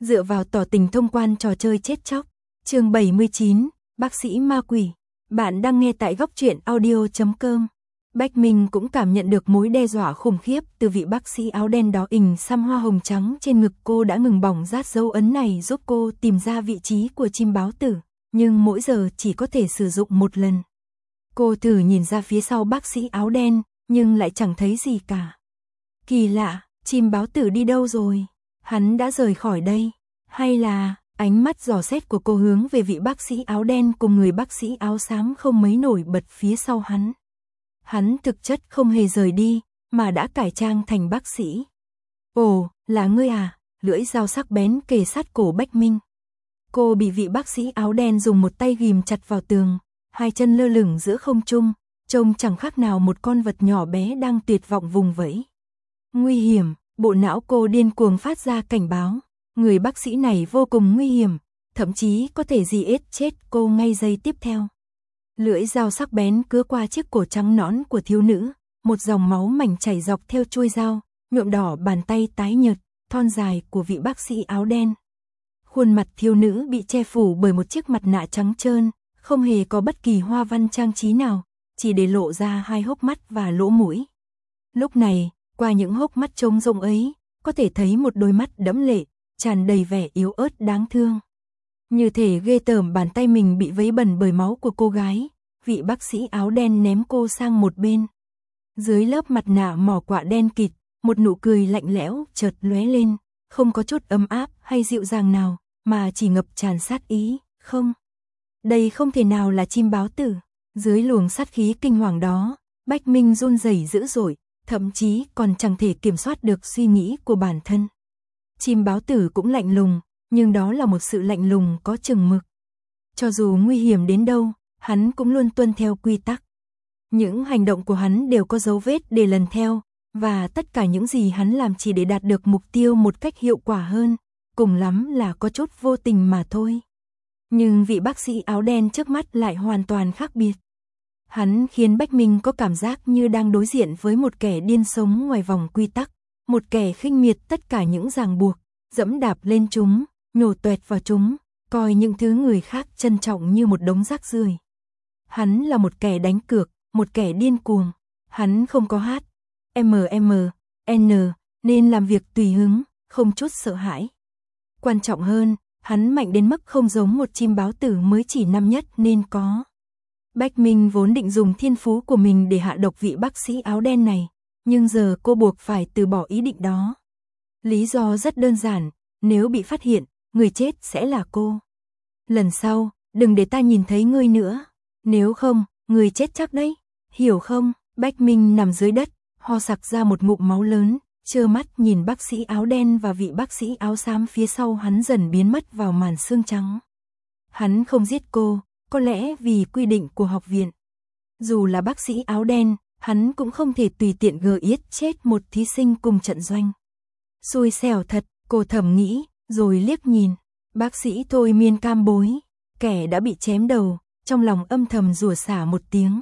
Dựa vào tỏ tình thông quan trò chơi chết chóc. Chương 79, bác sĩ ma quỷ. Bạn đang nghe tại góc truyện audio.com. Bách Minh cũng cảm nhận được mối đe dọa khủng khiếp từ vị bác sĩ áo đen đó. Xăm hoa hồng trắng trên ngực cô đã ngừng bỏng rát. Dấu ấn này giúp cô tìm ra vị trí của chim báo tử, nhưng mỗi giờ chỉ có thể sử dụng một lần. Cô thử nhìn ra phía sau bác sĩ áo đen, nhưng lại chẳng thấy gì cả. Kỳ lạ, chim báo tử đi đâu rồi? Hắn đã rời khỏi đây, hay là... Ánh mắt dò xét của cô hướng về vị bác sĩ áo đen cùng người bác sĩ áo xám không mấy nổi bật phía sau hắn. Hắn thực chất không hề rời đi, mà đã cải trang thành bác sĩ. Ồ, là ngươi à? Lưỡi dao sắc bén kề sát cổ Bách Minh. Cô bị vị bác sĩ áo đen dùng một tay ghìm chặt vào tường, hai chân lơ lửng giữa không trung, trông chẳng khác nào một con vật nhỏ bé đang tuyệt vọng vùng vẫy. Nguy hiểm, bộ não cô điên cuồng phát ra cảnh báo. Người bác sĩ này vô cùng nguy hiểm, thậm chí có thể giết chết cô ngay giây tiếp theo. Lưỡi dao sắc bén cứa qua chiếc cổ trắng nõn của thiếu nữ, một dòng máu mảnh chảy dọc theo chuôi dao, nhuộm đỏ bàn tay tái nhợt, thon dài của vị bác sĩ áo đen. Khuôn mặt thiếu nữ bị che phủ bởi một chiếc mặt nạ trắng trơn, không hề có bất kỳ hoa văn trang trí nào, chỉ để lộ ra hai hốc mắt và lỗ mũi. Lúc này, qua những hốc mắt trống rỗng ấy, có thể thấy một đôi mắt đẫm lệ, tràn đầy vẻ yếu ớt đáng thương. Như thể ghê tởm bàn tay mình bị vấy bẩn bởi máu của cô gái, vị bác sĩ áo đen ném cô sang một bên. Dưới lớp mặt nạ mỏ quạ đen kịt, một nụ cười lạnh lẽo chợt lóe lên, không có chút ấm áp hay dịu dàng nào, mà chỉ ngập tràn sát ý. Không, đây không thể nào là chim báo tử. Dưới luồng sát khí kinh hoàng đó, Bách Minh run rẩy dữ dội, thậm chí còn chẳng thể kiểm soát được suy nghĩ của bản thân. Chim báo tử cũng lạnh lùng, nhưng đó là một sự lạnh lùng có chừng mực. Cho dù nguy hiểm đến đâu, hắn cũng luôn tuân theo quy tắc. Những hành động của hắn đều có dấu vết để lần theo, và tất cả những gì hắn làm chỉ để đạt được mục tiêu một cách hiệu quả hơn, cùng lắm là có chút vô tình mà thôi. Nhưng vị bác sĩ áo đen trước mắt lại hoàn toàn khác biệt. Hắn khiến Bách Minh có cảm giác như đang đối diện với một kẻ điên sống ngoài vòng quy tắc. Một kẻ khinh miệt tất cả những ràng buộc, dẫm đạp lên chúng, nhổ toẹt vào chúng, coi những thứ người khác trân trọng như một đống rác rưởi. Hắn là một kẻ đánh cược, một kẻ điên cuồng. Hắn không có N, nên làm việc tùy hứng, không chút sợ hãi. Quan trọng hơn, hắn mạnh đến mức không giống một chim báo tử mới chỉ năm nhất nên có. Bách Minh vốn định dùng thiên phú của mình để hạ độc vị bác sĩ áo đen này. Nhưng giờ cô buộc phải từ bỏ ý định đó. Lý do rất đơn giản, nếu bị phát hiện, người chết sẽ là cô. Lần sau, đừng để ta nhìn thấy ngươi nữa. Nếu không, người chết chắc đấy. Hiểu không? Bách Minh nằm dưới đất, ho sặc ra một ngụm máu lớn, trơ mắt nhìn bác sĩ áo đen và vị bác sĩ áo xám phía sau hắn dần biến mất vào màn sương trắng. Hắn không giết cô, có lẽ vì quy định của học viện. Dù là bác sĩ áo đen, hắn cũng không thể tùy tiện giết chết một thí sinh cùng trận doanh. Xui xẻo thật, cô thầm nghĩ, rồi liếc nhìn. Bác sĩ thôi miên cam bối, kẻ đã bị chém đầu, trong lòng âm thầm rủa xả một tiếng.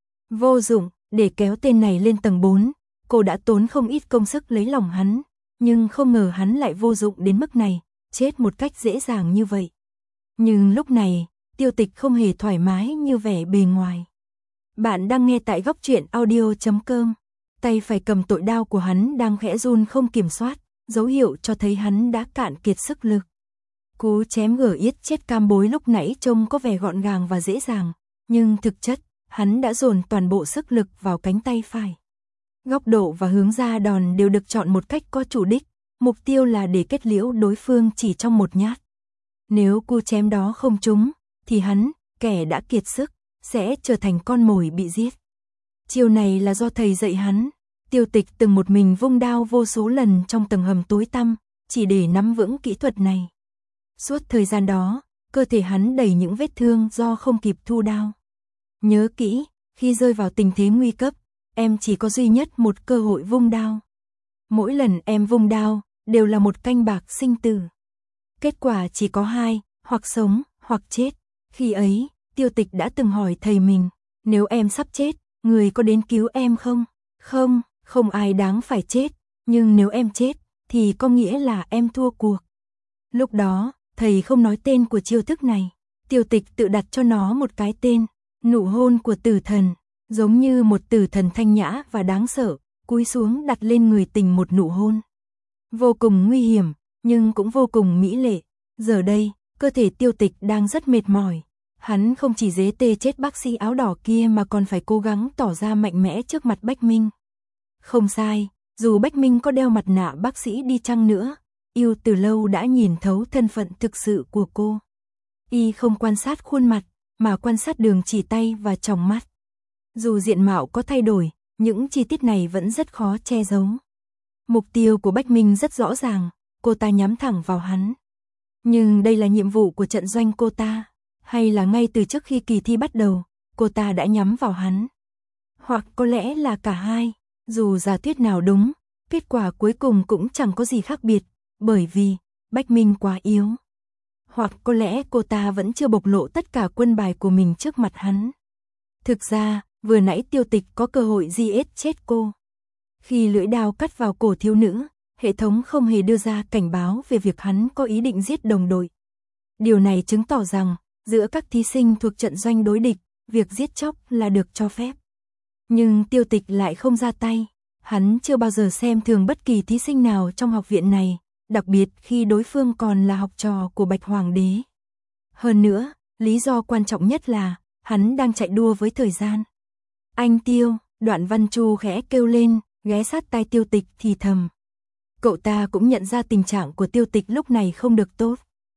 Vô dụng, để kéo tên này lên tầng 4, cô đã tốn không ít công sức lấy lòng hắn, nhưng không ngờ hắn lại vô dụng đến mức này, chết một cách dễ dàng như vậy. Nhưng lúc này, Tiêu Tịch không hề thoải mái như vẻ bề ngoài. Bạn đang nghe tại góc truyện audio.com. Tay phải cầm tội đao của hắn đang khẽ run không kiểm soát, dấu hiệu cho thấy hắn đã cạn kiệt sức lực. Cú chém giết chết cam bối lúc nãy trông có vẻ gọn gàng và dễ dàng, nhưng thực chất, hắn đã dồn toàn bộ sức lực vào cánh tay phải. Góc độ và hướng ra đòn đều được chọn một cách có chủ đích, mục tiêu là để kết liễu đối phương chỉ trong một nhát. Nếu cú chém đó không trúng, thì hắn, kẻ đã kiệt sức, sẽ trở thành con mồi bị giết. Chiêu này là do thầy dạy hắn. Tiêu Tịch từng một mình vung đao vô số lần trong tầng hầm tối tăm, chỉ để nắm vững kỹ thuật này. Suốt thời gian đó, cơ thể hắn đầy những vết thương do không kịp thu đao. Nhớ kỹ, khi rơi vào tình thế nguy cấp, em chỉ có duy nhất một cơ hội vung đao. Mỗi lần em vung đao, đều là một canh bạc sinh tử. Kết quả chỉ có hai, hoặc sống, hoặc chết. Khi ấy, Tiêu Tịch đã từng hỏi thầy mình, nếu em sắp chết, người có đến cứu em không? Không, không ai đáng phải chết, nhưng nếu em chết, thì có nghĩa là em thua cuộc. Lúc đó, thầy không nói tên của chiêu thức này. Tiêu Tịch tự đặt cho nó một cái tên, nụ hôn của tử thần, giống như một tử thần thanh nhã và đáng sợ, cúi xuống đặt lên người tình một nụ hôn. Vô cùng nguy hiểm, nhưng cũng vô cùng mỹ lệ. Giờ đây, cơ thể Tiêu Tịch đang rất mệt mỏi. Hắn không chỉ dế tê chết bác sĩ áo đỏ kia mà còn phải cố gắng tỏ ra mạnh mẽ trước mặt Bách Minh. Không sai, dù Bách Minh có đeo mặt nạ bác sĩ đi chăng nữa, yêu từ lâu đã nhìn thấu thân phận thực sự của cô. Y không quan sát khuôn mặt, mà quan sát đường chỉ tay và tròng mắt. Dù diện mạo có thay đổi, những chi tiết này vẫn rất khó che giấu. Mục tiêu của Bách Minh rất rõ ràng, cô ta nhắm thẳng vào hắn. Nhưng đây là nhiệm vụ của trận doanh cô ta, hay là ngay từ trước khi kỳ thi bắt đầu, cô ta đã nhắm vào hắn. Hoặc có lẽ là cả hai, dù giả thuyết nào đúng, kết quả cuối cùng cũng chẳng có gì khác biệt, bởi vì Bách Minh quá yếu. Hoặc có lẽ cô ta vẫn chưa bộc lộ tất cả quân bài của mình trước mặt hắn. Thực ra, vừa nãy Tiêu Tịch có cơ hội giết chết cô. Khi lưỡi đao cắt vào cổ thiếu nữ, hệ thống không hề đưa ra cảnh báo về việc hắn có ý định giết đồng đội. Điều này chứng tỏ rằng, giữa các thí sinh thuộc trận doanh đối địch, việc giết chóc là được cho phép. Nhưng Tiêu Tịch lại không ra tay. Hắn chưa bao giờ xem thường bất kỳ thí sinh nào trong học viện này, đặc biệt khi đối phương còn là học trò của Bạch Hoàng đế. Hơn nữa, lý do quan trọng nhất là, hắn đang chạy đua với thời gian. Anh Tiêu, Đoạn Văn Chu khẽ kêu lên, ghé sát tai Tiêu Tịch thì thầm. Cậu ta cũng nhận ra tình trạng của Tiêu Tịch lúc này không được tốt.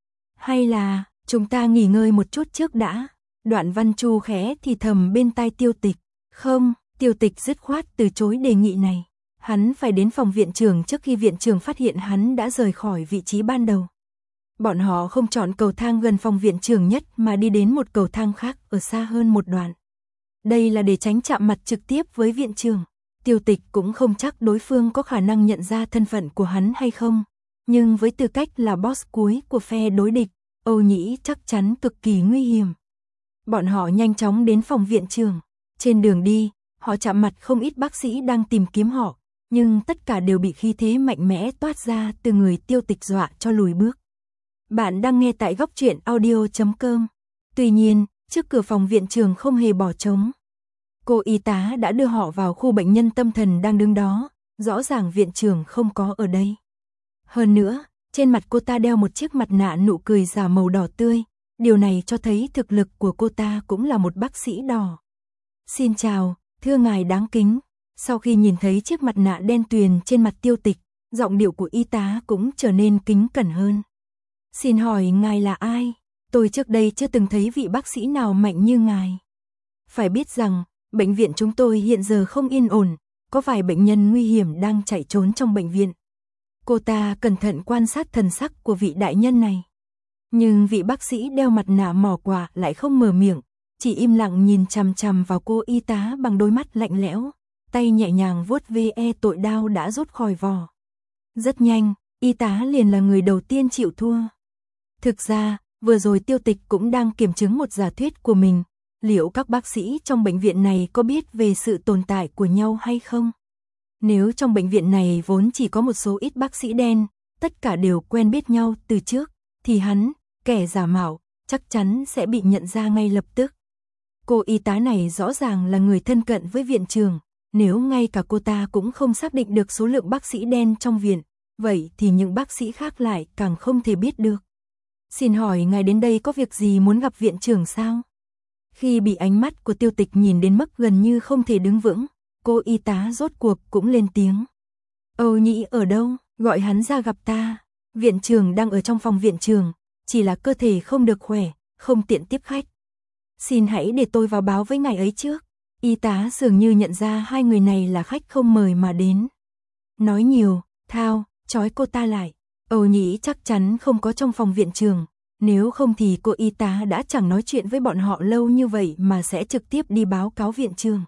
Hay là, chúng ta nghỉ ngơi một chút trước đã. Đoạn Văn Chu khẽ thì thầm bên tai Tiêu Tịch. Không, Tiêu Tịch dứt khoát từ chối đề nghị này. Hắn phải đến phòng viện trưởng trước khi viện trưởng phát hiện hắn đã rời khỏi vị trí ban đầu. Bọn họ không chọn cầu thang gần phòng viện trưởng nhất mà đi đến một cầu thang khác ở xa hơn một đoạn. Đây là để tránh chạm mặt trực tiếp với viện trưởng. Tiêu Tịch cũng không chắc đối phương có khả năng nhận ra thân phận của hắn hay không. Nhưng với tư cách là boss cuối của phe đối địch, Âu Nhĩ chắc chắn cực kỳ nguy hiểm. Bọn họ nhanh chóng đến phòng viện trưởng. Trên đường đi, họ chạm mặt không ít bác sĩ đang tìm kiếm họ, nhưng tất cả đều bị khí thế mạnh mẽ toát ra từ người Tiêu Tịch dọa cho lùi bước. Bạn đang nghe tại góc truyện audio.com. Tuy nhiên, trước cửa phòng viện trưởng không hề bỏ trống. Cô y tá đã đưa họ vào khu bệnh nhân tâm thần đang đứng đó, rõ ràng viện trưởng không có ở đây. Hơn nữa, trên mặt cô ta đeo một chiếc mặt nạ nụ cười giả màu đỏ tươi, điều này cho thấy thực lực của cô ta cũng là một bác sĩ đỏ. Xin chào, thưa ngài đáng kính. Sau khi nhìn thấy chiếc mặt nạ đen tuyền trên mặt Tiêu Tịch, giọng điệu của y tá cũng trở nên kính cẩn hơn. Xin hỏi ngài là ai? Tôi trước đây chưa từng thấy vị bác sĩ nào mạnh như ngài. Phải biết rằng, bệnh viện chúng tôi hiện giờ không yên ổn, có vài bệnh nhân nguy hiểm đang chạy trốn trong bệnh viện. Cô ta cẩn thận quan sát thần sắc của vị đại nhân này. Nhưng vị bác sĩ đeo mặt nạ mỏ quả lại không mở miệng, chỉ im lặng nhìn chằm chằm vào cô y tá bằng đôi mắt lạnh lẽo, tay nhẹ nhàng vuốt ve tội đao đã rút khỏi vỏ. Rất nhanh, y tá liền là người đầu tiên chịu thua. Thực ra, vừa rồi Tiêu Tịch cũng đang kiểm chứng một giả thuyết của mình, liệu các bác sĩ trong bệnh viện này có biết về sự tồn tại của nhau hay không? Nếu trong bệnh viện này vốn chỉ có một số ít bác sĩ đen, tất cả đều quen biết nhau từ trước, thì hắn, kẻ giả mạo, chắc chắn sẽ bị nhận ra ngay lập tức. Cô y tá này rõ ràng là người thân cận với viện trưởng, nếu ngay cả cô ta cũng không xác định được số lượng bác sĩ đen trong viện, vậy thì những bác sĩ khác lại càng không thể biết được. Xin hỏi ngài đến đây có việc gì muốn gặp viện trưởng sao? Khi bị ánh mắt của Tiêu Tịch nhìn đến mức gần như không thể đứng vững, cô y tá rốt cuộc cũng lên tiếng. Âu Nhĩ ở đâu? Gọi hắn ra gặp ta. Viện trưởng đang ở trong phòng viện trưởng, chỉ là cơ thể không được khỏe, không tiện tiếp khách. Xin hãy để tôi vào báo với ngài ấy trước. Y tá dường như nhận ra hai người này là khách không mời mà đến. Nói nhiều, thao, trói cô ta lại. Âu Nhĩ chắc chắn không có trong phòng viện trưởng, nếu không thì cô y tá đã chẳng nói chuyện với bọn họ lâu như vậy mà sẽ trực tiếp đi báo cáo viện trưởng.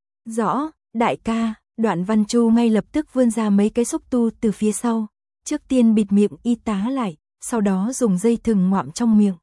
Rõ, đại ca. Đoạn Văn Chu ngay lập tức vươn ra mấy cái xúc tu từ phía sau, trước tiên bịt miệng y tá lại, sau đó dùng dây thừng ngoạm trong miệng.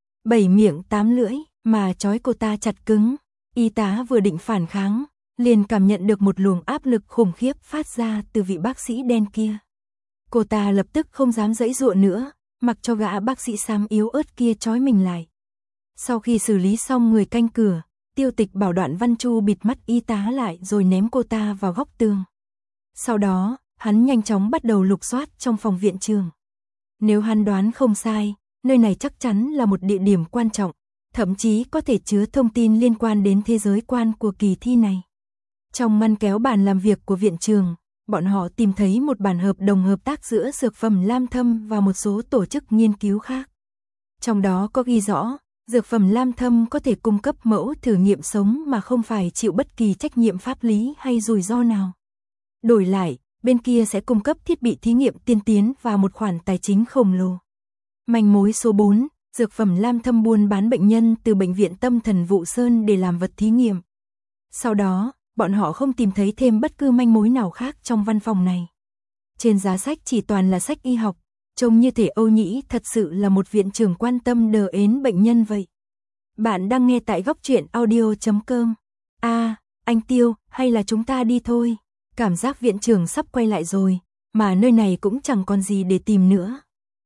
7 miệng 8 lưỡi, mà trói cô ta chặt cứng. Y tá vừa định phản kháng, liền cảm nhận được một luồng áp lực khủng khiếp phát ra từ vị bác sĩ đen kia. Cô ta lập tức không dám giãy giụa nữa, mặc cho gã bác sĩ xám yếu ớt kia trói mình lại. Sau khi xử lý xong người canh cửa, Tiêu Tịch bảo Đoạn Văn Chu bịt mắt y tá lại rồi ném cô ta vào góc tường. Sau đó, hắn nhanh chóng bắt đầu lục soát trong phòng viện trường. Nếu hắn đoán không sai, nơi này chắc chắn là một địa điểm quan trọng, thậm chí có thể chứa thông tin liên quan đến thế giới quan của kỳ thi này. Trong ngăn kéo bàn làm việc của viện trường, bọn họ tìm thấy một bản hợp đồng hợp tác giữa Dược phẩm Lam Thâm và một số tổ chức nghiên cứu khác. Trong đó có ghi rõ, Dược phẩm Lam Thâm có thể cung cấp mẫu thử nghiệm sống mà không phải chịu bất kỳ trách nhiệm pháp lý hay rủi ro nào. Đổi lại, bên kia sẽ cung cấp thiết bị thí nghiệm tiên tiến và một khoản tài chính khổng lồ. Manh mối số 4, Dược phẩm Lam Thâm buôn bán bệnh nhân từ bệnh viện tâm thần Vụ Sơn để làm vật thí nghiệm. Sau đó, bọn họ không tìm thấy thêm bất cứ manh mối nào khác trong văn phòng này. Trên giá sách chỉ toàn là sách y học, trông như thể Âu Nhĩ thật sự là một viện trưởng quan tâm đờ ến bệnh nhân vậy. Bạn đang nghe tại góc truyện audio.com. Anh Tiêu, hay là chúng ta đi thôi? Cảm giác viện trưởng sắp quay lại rồi, mà nơi này cũng chẳng còn gì để tìm nữa.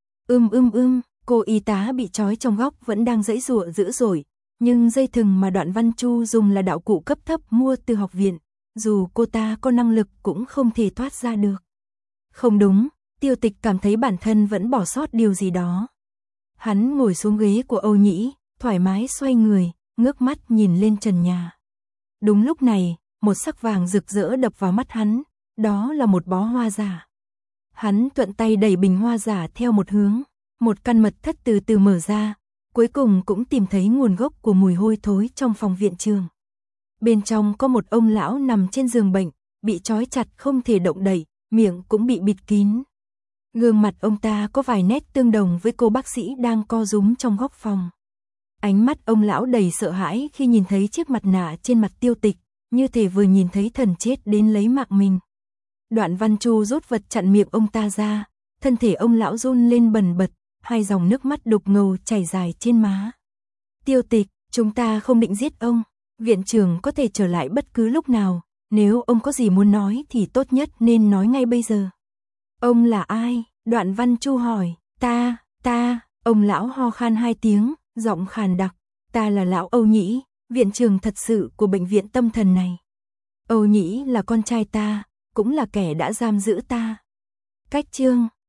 Cô y tá bị trói trong góc vẫn đang giãy giụa dữ dội, nhưng dây thừng mà Đoạn Văn Chu dùng là đạo cụ cấp thấp mua từ học viện, dù cô ta có năng lực cũng không thể thoát ra được. Không đúng, Tiêu Tịch cảm thấy bản thân vẫn bỏ sót điều gì đó. Hắn ngồi xuống ghế của Âu Nhĩ, thoải mái xoay người, ngước mắt nhìn lên trần nhà. Đúng lúc này, một sắc vàng rực rỡ đập vào mắt hắn, đó là một bó hoa giả. Hắn thuận tay đẩy bình hoa giả theo một hướng, một căn mật thất từ từ mở ra, cuối cùng cũng tìm thấy nguồn gốc của mùi hôi thối trong phòng viện trường. Bên trong có một ông lão nằm trên giường bệnh, bị trói chặt không thể động đậy, miệng cũng bị bịt kín. Gương mặt ông ta có vài nét tương đồng với cô bác sĩ đang co rúm trong góc phòng. Ánh mắt ông lão đầy sợ hãi khi nhìn thấy chiếc mặt nạ trên mặt Tiêu Tịch, như thể vừa nhìn thấy thần chết đến lấy mạng mình. Đoạn Văn Chu rút vật chặn miệng ông ta ra, thân thể ông lão run lên bần bật, hai dòng nước mắt đục ngầu chảy dài trên má. Tiêu Tịch, chúng ta không định giết ông, viện trưởng có thể trở lại bất cứ lúc nào, nếu ông có gì muốn nói thì tốt nhất nên nói ngay bây giờ. Ông là ai? Đoạn Văn Chu hỏi. Ta, ông lão ho khan 2 tiếng, giọng khàn đặc. Ta là lão Âu Nhĩ, viện trưởng thật sự của bệnh viện tâm thần này. Âu Nhĩ là con trai ta, cũng là kẻ đã giam giữ ta. Cách chương